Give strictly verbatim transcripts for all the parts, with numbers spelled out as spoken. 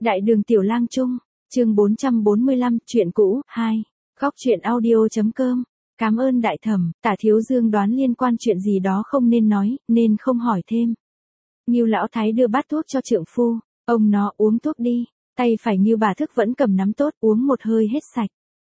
Đại đường Tiểu Lang Trung, chương bốn trăm bốn mươi lăm, chuyện cũ, hai. Góc truyện audio.com. Cảm ơn đại thẩm, Tả Thiếu Dương đoán liên quan chuyện gì đó không nên nói, nên không hỏi thêm. Ngưu lão thái đưa bát thuốc cho trượng phu, ông nó uống thuốc đi, tay phải Ngưu bà thức vẫn cầm nắm tốt, uống một hơi hết sạch.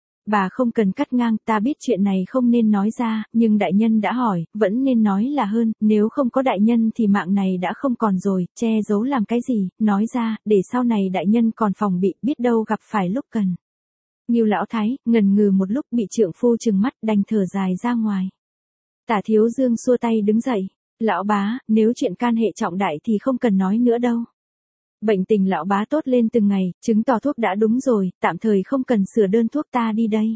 Bà không cần cắt ngang, ta biết chuyện này không nên nói ra, nhưng đại nhân đã hỏi, vẫn nên nói là hơn, nếu không có đại nhân thì mạng này đã không còn rồi, che giấu làm cái gì, nói ra, để sau này đại nhân còn phòng bị, biết đâu gặp phải lúc cần. Ngưu lão thái, ngần ngừ một lúc bị trượng phu trừng mắt đành thở dài ra ngoài. Tả Thiếu Dương xua tay đứng dậy, lão bá, nếu chuyện can hệ trọng đại thì không cần nói nữa đâu. Bệnh tình lão bá tốt lên từng ngày, chứng tỏ thuốc đã đúng rồi, tạm thời không cần sửa đơn thuốc, ta đi đây.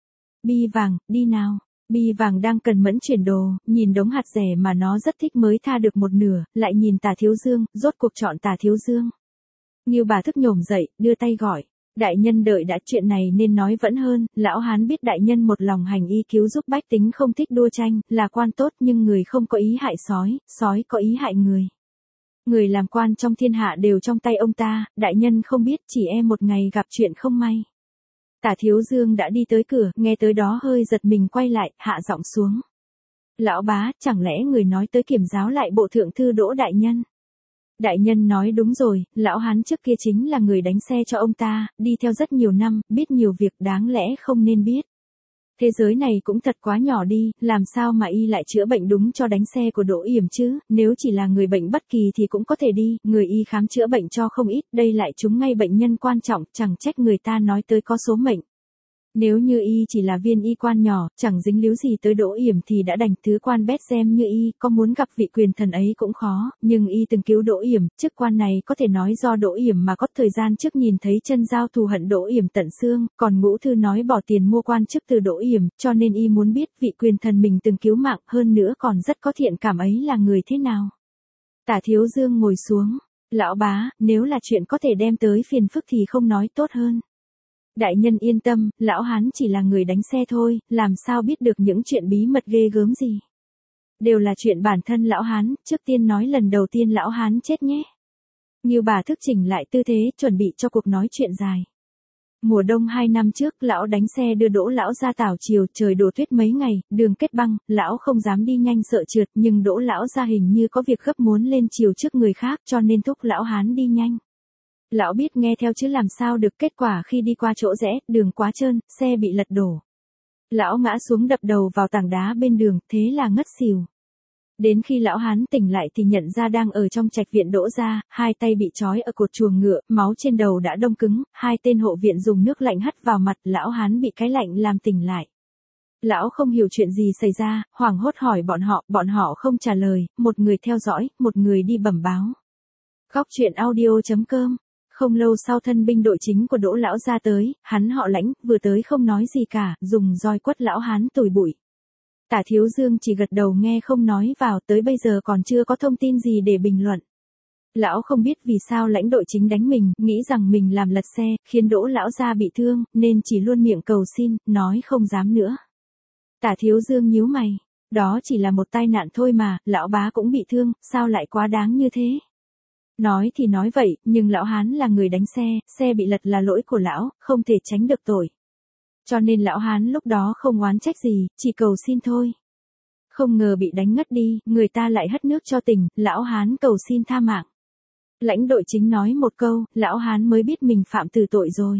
Bi vàng, đi nào. Bi vàng đang cần mẫn chuyển đồ, nhìn đống hạt rẻ mà nó rất thích mới tha được một nửa, lại nhìn Tả Thiếu Dương, rốt cuộc chọn Tả Thiếu Dương. Ngưu bà thức nhổm dậy, đưa tay gọi. Đại nhân đợi đã, chuyện này nên nói vẫn hơn, lão hán biết đại nhân một lòng hành y cứu giúp bách tính, không thích đua tranh, là quan tốt nhưng người không có ý hại sói, sói có ý hại người. Người làm quan trong thiên hạ đều trong tay ông ta, đại nhân không biết, chỉ e một ngày gặp chuyện không may. Tả Thiếu Dương đã đi tới cửa, nghe tới đó hơi giật mình quay lại, hạ giọng xuống. Lão bá, chẳng lẽ người nói tới kiểm giáo lại bộ thượng thư Đỗ đại nhân? Đại nhân nói đúng rồi, lão hán trước kia chính là người đánh xe cho ông ta, đi theo rất nhiều năm, biết nhiều việc đáng lẽ không nên biết. Thế giới này cũng thật quá nhỏ đi, làm sao mà y lại chữa bệnh đúng cho đánh xe của Đỗ Yểm chứ, nếu chỉ là người bệnh bất kỳ thì cũng có thể đi, người y khám chữa bệnh cho không ít, đây lại trúng ngay bệnh nhân quan trọng, chẳng trách người ta nói tới có số mệnh. Nếu như y chỉ là viên y quan nhỏ, chẳng dính líu gì tới Đỗ Yểm thì đã đành thứ quan bét xem như y, có muốn gặp vị quyền thần ấy cũng khó, nhưng y từng cứu Đỗ Yểm, chức quan này có thể nói do Đỗ Yểm mà có, thời gian trước nhìn thấy chân giao thù hận Đỗ Yểm tận xương, còn Ngũ Thư nói bỏ tiền mua quan chức từ Đỗ Yểm, cho nên y muốn biết vị quyền thần mình từng cứu mạng, hơn nữa còn rất có thiện cảm ấy là người thế nào. Tả Thiếu Dương ngồi xuống, lão bá, nếu là chuyện có thể đem tới phiền phức thì không nói tốt hơn. Đại nhân yên tâm, lão hán chỉ là người đánh xe thôi, làm sao biết được những chuyện bí mật ghê gớm gì. Đều là chuyện bản thân lão hán, trước tiên nói lần đầu tiên lão hán chết nhé. Ngưu bà thức chỉnh lại tư thế, chuẩn bị cho cuộc nói chuyện dài. Mùa đông hai năm trước, lão đánh xe đưa Đỗ lão ra Tảo Chiều, trời đổ tuyết mấy ngày, đường kết băng, lão không dám đi nhanh sợ trượt, nhưng Đỗ lão ra hình như có việc gấp muốn lên chiều trước người khác, cho nên thúc lão hán đi nhanh. Lão biết nghe theo chứ làm sao được, kết quả khi đi qua chỗ rẽ, đường quá trơn, xe bị lật đổ. Lão ngã xuống đập đầu vào tảng đá bên đường, thế là ngất xỉu. Đến khi lão hán tỉnh lại thì nhận ra đang ở trong trạch viện Đỗ gia, hai tay bị trói ở cột chuồng ngựa, máu trên đầu đã đông cứng, hai tên hộ viện dùng nước lạnh hắt vào mặt, lão hán bị cái lạnh làm tỉnh lại. Lão không hiểu chuyện gì xảy ra, hoảng hốt hỏi bọn họ, bọn họ không trả lời, một người theo dõi, một người đi bẩm báo. Góc truyện audio.com. Không lâu sau thân binh đội chính của Đỗ lão ra tới, hắn họ Lãnh, vừa tới không nói gì cả, dùng roi quất lão hán tủi bụi. Tả Thiếu Dương chỉ gật đầu nghe không nói vào, tới bây giờ còn chưa có thông tin gì để bình luận. Lão không biết vì sao Lãnh đội chính đánh mình, nghĩ rằng mình làm lật xe, khiến Đỗ lão ra bị thương, nên chỉ luôn miệng cầu xin, nói không dám nữa. Tả Thiếu Dương nhíu mày, đó chỉ là một tai nạn thôi mà, lão bá cũng bị thương, sao lại quá đáng như thế? Nói thì nói vậy, nhưng lão hán là người đánh xe, xe bị lật là lỗi của lão, không thể tránh được tội. Cho nên lão hán lúc đó không oán trách gì, chỉ cầu xin thôi. Không ngờ bị đánh ngất đi, người ta lại hất nước cho tỉnh, lão hán cầu xin tha mạng. Lãnh đội chính nói một câu, lão hán mới biết mình phạm tử tội rồi.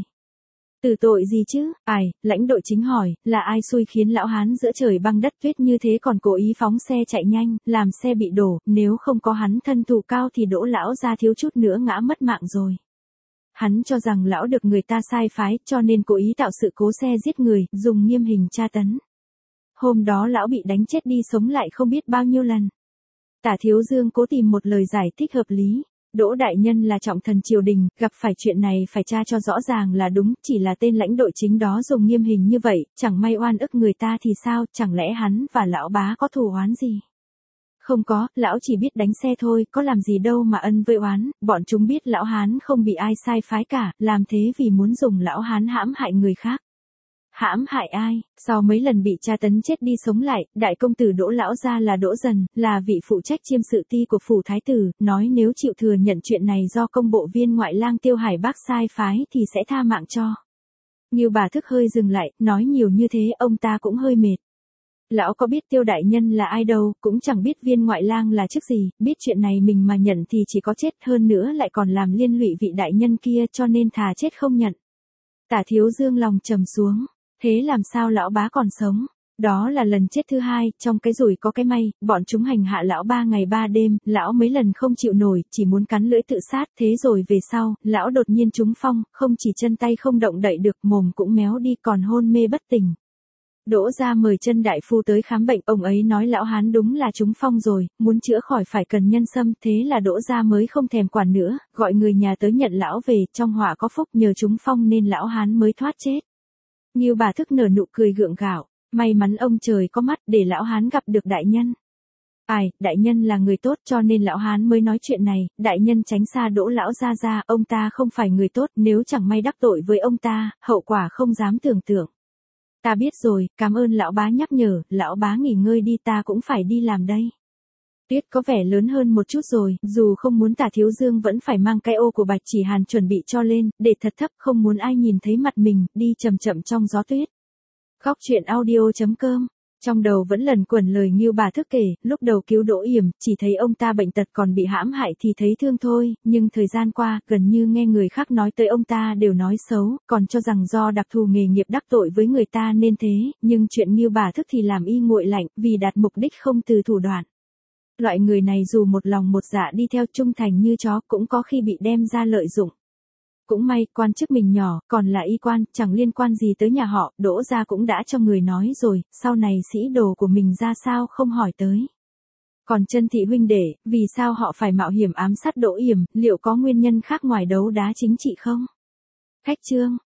Tử tội gì chứ? Ai, lãnh đội chính hỏi, là ai xui khiến lão hán giữa trời băng đất tuyết như thế còn cố ý phóng xe chạy nhanh, làm xe bị đổ, nếu không có hắn thân thủ cao thì Đỗ lão ra thiếu chút nữa ngã mất mạng rồi. Hắn cho rằng lão được người ta sai phái, cho nên cố ý tạo sự cố xe giết người, dùng nghiêm hình tra tấn. Hôm đó lão bị đánh chết đi sống lại không biết bao nhiêu lần. Tả Thiếu Dương cố tìm một lời giải thích hợp lý. Đỗ đại nhân là trọng thần triều đình, gặp phải chuyện này phải tra cho rõ ràng là đúng, chỉ là tên lãnh đội chính đó dùng nghiêm hình như vậy, chẳng may oan ức người ta thì sao, chẳng lẽ hắn và lão bá có thù oán gì? Không có, lão chỉ biết đánh xe thôi, có làm gì đâu mà ân với oán, bọn chúng biết lão hán không bị ai sai phái cả, làm thế vì muốn dùng lão hán hãm hại người khác. Hãm hại ai? Sau mấy lần bị tra tấn chết đi sống lại, đại công tử Đỗ lão gia là Đỗ Dần, là vị phụ trách chiêm sự ti của phủ thái tử, nói nếu chịu thừa nhận chuyện này do công bộ viên ngoại lang Tiêu Hải Bác sai phái thì sẽ tha mạng cho. Ngưu Bà Thức hơi dừng lại, nói nhiều như thế ông ta cũng hơi mệt. Lão có biết Tiêu đại nhân là ai đâu, cũng chẳng biết viên ngoại lang là chức gì, biết chuyện này mình mà nhận thì chỉ có chết, hơn nữa lại còn làm liên lụy vị đại nhân kia, cho nên thà chết không nhận. Tả Thiếu Dương lòng trầm xuống, thế làm sao lão bá còn sống? Đó là lần chết thứ hai, trong cái rủi có cái may, bọn chúng hành hạ lão ba ngày ba đêm, lão mấy lần không chịu nổi, chỉ muốn cắn lưỡi tự sát, thế rồi về sau, lão đột nhiên trúng phong, không chỉ chân tay không động đậy được, mồm cũng méo đi, còn hôn mê bất tỉnh. Đỗ gia mời Chân đại phu tới khám bệnh, ông ấy nói lão hán đúng là trúng phong rồi, muốn chữa khỏi phải cần nhân sâm, thế là Đỗ gia mới không thèm quản nữa, gọi người nhà tới nhận lão về, trong họa có phúc, nhờ trúng phong nên lão hán mới thoát chết. Ngưu Bà Thức nở nụ cười gượng gạo, may mắn ông trời có mắt để lão hán gặp được đại nhân. Ai, đại nhân là người tốt cho nên lão hán mới nói chuyện này, đại nhân tránh xa Đỗ lão gia gia, ông ta không phải người tốt, nếu chẳng may đắc tội với ông ta, hậu quả không dám tưởng tượng. Ta biết rồi, cảm ơn lão bá nhắc nhở, lão bá nghỉ ngơi đi, ta cũng phải đi làm đây. Tuyết có vẻ lớn hơn một chút rồi, dù không muốn Tả Thiếu Dương vẫn phải mang cái ô của Bạch Chỉ Hàn chuẩn bị cho lên, để thật thấp, không muốn ai nhìn thấy mặt mình, đi chậm chậm trong gió tuyết. Khóc chuyện audio chấm com. Trong đầu vẫn lần quẩn lời Ngưu Bà Thức kể, lúc đầu cứu Đỗ Yểm, chỉ thấy ông ta bệnh tật còn bị hãm hại thì thấy thương thôi, nhưng thời gian qua, gần như nghe người khác nói tới ông ta đều nói xấu, còn cho rằng do đặc thù nghề nghiệp đắc tội với người ta nên thế, nhưng chuyện Ngưu Bà Thức thì làm y nguội lạnh, vì đạt mục đích không từ thủ đoạn. Loại người này dù một lòng một dạ đi theo trung thành như chó cũng có khi bị đem ra lợi dụng. Cũng may, quan chức mình nhỏ, còn là y quan, chẳng liên quan gì tới nhà họ, Đỗ gia cũng đã cho người nói rồi, sau này sĩ đồ của mình ra sao không hỏi tới. Còn Chân thị huynh đệ, vì sao họ phải mạo hiểm ám sát Đỗ Yểm, liệu có nguyên nhân khác ngoài đấu đá chính trị không? Khách chương